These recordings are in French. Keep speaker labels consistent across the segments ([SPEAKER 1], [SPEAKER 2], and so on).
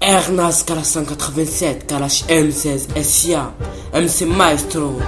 [SPEAKER 1] Ernast Kalash 187, Kalash M16, SIA, MC Maestro.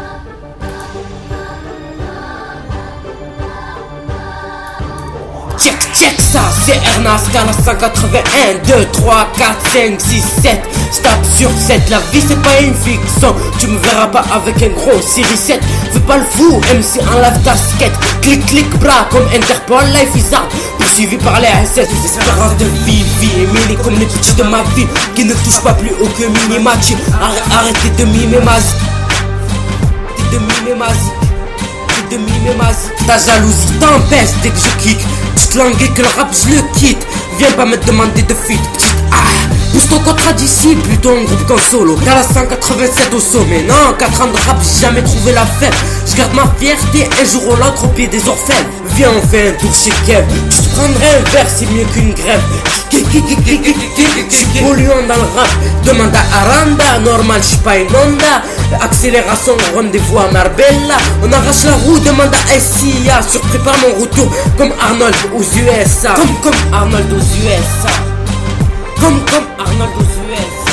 [SPEAKER 1] Check ça, c'est Ernast Kalash 181, 2, 3, 4, 5, 6, 7. Stop sur 7, la vie c'est pas une fiction. Tu me verras pas avec un gros série 7. Fais pas le fou, MC enlève ta skate. Clic clic bras comme Interpol, life is art. Poursuivi par les SS, les espérances de vie éminent comme les petits de ma vie qui ne touchent pas plus haut que Minimachi. Arrêtez de mimer ma zik. Arrêtez de mimer ma zik. Arrêtez de mimer ma zik. Ta jalousie t'empêche dès que je kick. Petite langue et que le rap je le quitte. Viens pas me demander de feat, petite pousse ton contrat d'ici, plutôt en groupe qu'en solo. Kalash 187 au sommet, non, 4 ans de rap, j'ai jamais trouvé la fête. Je garde ma fierté, un jour au l'autre au pied des orfèvres. Viens on fait un tour chez Kev. Tu te prendrais un verre, c'est mieux qu'une grève. J'suis polluant dans le rap. Demande à Aranda, normal, j'suis pas une Honda. Accélération, rendez-vous à Marbella. On arrache la roue, demande à SIA. Surprépare mon retour, comme Arnold aux USA. Comme Arnold aux USA. Comme Arnold aux USA.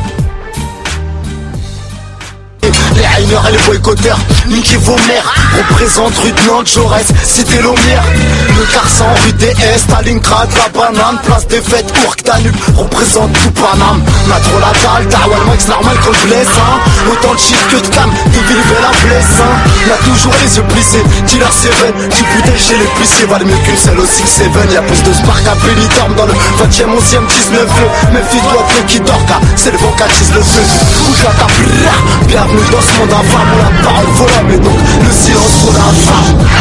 [SPEAKER 2] Les haineurs et les boycotteurs, niquez vos mères. Représente rue de Nantes, Jaurès, cité Lomière. Le Carsan, rue DS, Stalingrad, la banane. Place des fêtes, Ourk, Danube, représente tout Paname. On a trop la dalle, Darwin, moi c'est normal qu'on le blesse hein. Autant de shit que de cam, de Villevel la blesse hein. On a toujours les yeux plissés, dealer 7, du bouteille chez les plissés. Valent mieux qu'une seule au 6-7. Y'a plus de spark à Benidorm dans le 20e, 11e, 19e. Même fille-toi qui dort car c'est le vent qui attise le feu. Bouge la table, bienvenue dans ce monde infâme où la parole vaut l'homme et donc le silence vaut la femme.